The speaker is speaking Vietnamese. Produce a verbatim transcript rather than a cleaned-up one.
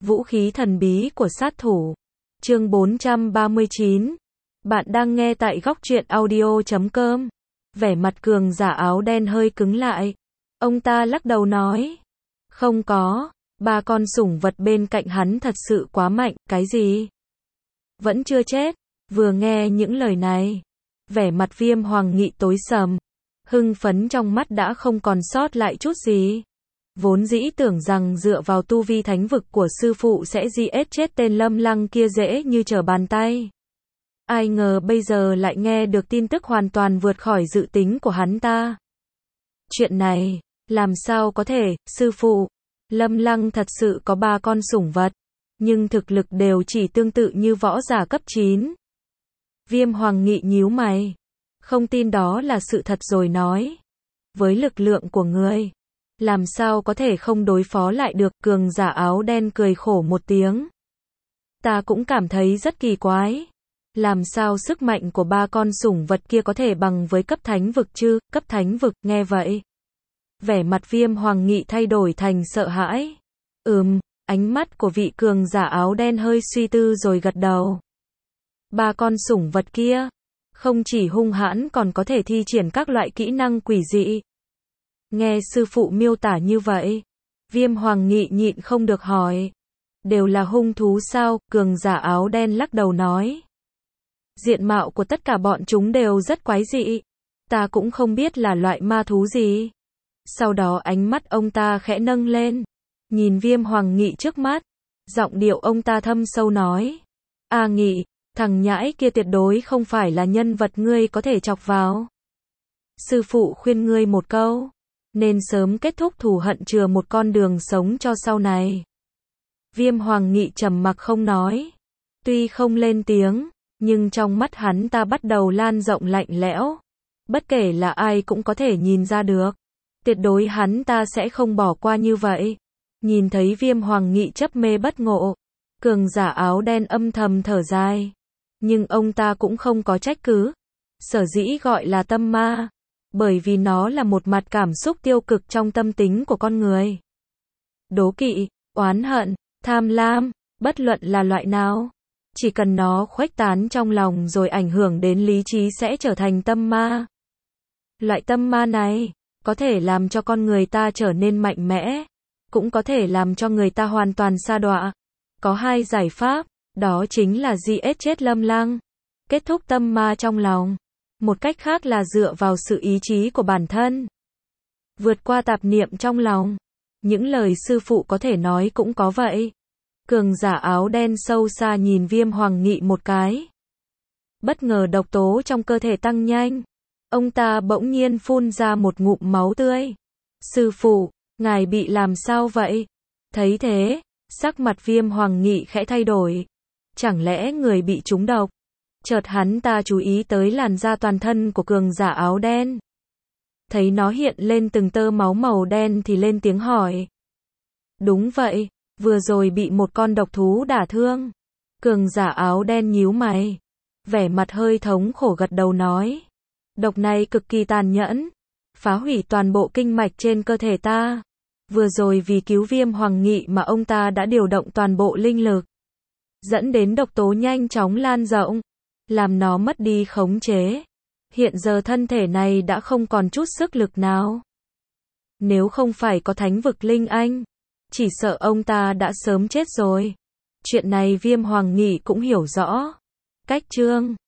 Vũ khí thần bí của sát thủ. Chương bốn trăm ba mươi chín. Bạn đang nghe tại góc truyện audio chấm com. Vẻ mặt cường giả áo đen hơi cứng lại. Ông ta lắc đầu nói. Không có, ba con sủng vật bên cạnh hắn thật sự quá mạnh, cái gì? Vẫn chưa chết. Vừa nghe những lời này, vẻ mặt Viêm Hoàng Nghị tối sầm. Hưng phấn trong mắt đã không còn sót lại chút gì. Vốn dĩ tưởng rằng dựa vào tu vi thánh vực của sư phụ sẽ giết chết tên Lâm Lăng kia dễ như trở bàn tay. Ai ngờ bây giờ lại nghe được tin tức hoàn toàn vượt khỏi dự tính của hắn ta. Chuyện này, làm sao có thể, sư phụ? Lâm Lăng thật sự có ba con sủng vật, nhưng thực lực đều chỉ tương tự như võ giả cấp chín. Viêm Hoàng Nghị nhíu mày. Không tin đó là sự thật rồi nói. Với lực lượng của ngươi, làm sao có thể không đối phó lại được? Cường giả áo đen cười khổ một tiếng. Ta cũng cảm thấy rất kỳ quái. Làm sao sức mạnh của ba con sủng vật kia có thể bằng với cấp thánh vực chứ? Cấp thánh vực, nghe vậy, vẻ mặt Viêm Hoàng Nghị thay đổi thành sợ hãi. Ừm, ánh mắt của vị cường giả áo đen hơi suy tư rồi gật đầu. Ba con sủng vật kia, không chỉ hung hãn còn có thể thi triển các loại kỹ năng quỷ dị. Nghe sư phụ miêu tả như vậy, Viêm Hoàng Nghị nhịn không được hỏi. Đều là hung thú sao? Cường giả áo đen lắc đầu nói. Diện mạo của tất cả bọn chúng đều rất quái dị. Ta cũng không biết là loại ma thú gì. Sau đó ánh mắt ông ta khẽ nâng lên, nhìn Viêm Hoàng Nghị trước mắt. Giọng điệu ông ta thâm sâu nói. A Nghị, thằng nhãi kia tuyệt đối không phải là nhân vật ngươi có thể chọc vào. Sư phụ khuyên ngươi một câu, nên sớm kết thúc thù hận, chừa một con đường sống cho sau này. Viêm Hoàng Nghị trầm mặc không nói. Tuy không lên tiếng, nhưng trong mắt hắn ta bắt đầu lan rộng lạnh lẽo. Bất kể là ai cũng có thể nhìn ra được. Tuyệt đối hắn ta sẽ không bỏ qua như vậy. Nhìn thấy Viêm Hoàng Nghị chấp mê bất ngộ, cường giả áo đen âm thầm thở dài. Nhưng ông ta cũng không có trách cứ. Sở dĩ gọi là tâm ma, bởi vì nó là một mặt cảm xúc tiêu cực trong tâm tính của con người. Đố kỵ, oán hận, tham lam, bất luận là loại nào, chỉ cần nó khuếch tán trong lòng rồi ảnh hưởng đến lý trí sẽ trở thành tâm ma. Loại tâm ma này có thể làm cho con người ta trở nên mạnh mẽ, cũng có thể làm cho người ta hoàn toàn sa đọa. Có hai giải pháp, đó chính là giết chết Lâm Lăng, kết thúc tâm ma trong lòng. Một cách khác là dựa vào sự ý chí của bản thân, vượt qua tạp niệm trong lòng. Những lời sư phụ có thể nói cũng có vậy. Cường giả áo đen sâu xa nhìn Viêm Hoàng Nghị một cái. Bất ngờ độc tố trong cơ thể tăng nhanh. Ông ta bỗng nhiên phun ra một ngụm máu tươi. Sư phụ, ngài bị làm sao vậy? Thấy thế, sắc mặt Viêm Hoàng Nghị khẽ thay đổi. Chẳng lẽ người bị trúng độc? Chợt hắn ta chú ý tới làn da toàn thân của cường giả áo đen. Thấy nó hiện lên từng tơ máu màu đen thì lên tiếng hỏi. Đúng vậy, vừa rồi bị một con độc thú đả thương. Cường giả áo đen nhíu mày, vẻ mặt hơi thống khổ gật đầu nói. Độc này cực kỳ tàn nhẫn, phá hủy toàn bộ kinh mạch trên cơ thể ta. Vừa rồi vì cứu Viêm Hoàng Nghị mà ông ta đã điều động toàn bộ linh lực, dẫn đến độc tố nhanh chóng lan rộng, làm nó mất đi khống chế. Hiện giờ thân thể này đã không còn chút sức lực nào. Nếu không phải có thánh vực linh anh, chỉ sợ ông ta đã sớm chết rồi. Chuyện này Viêm Hoàng Nghị cũng hiểu rõ. Cách chương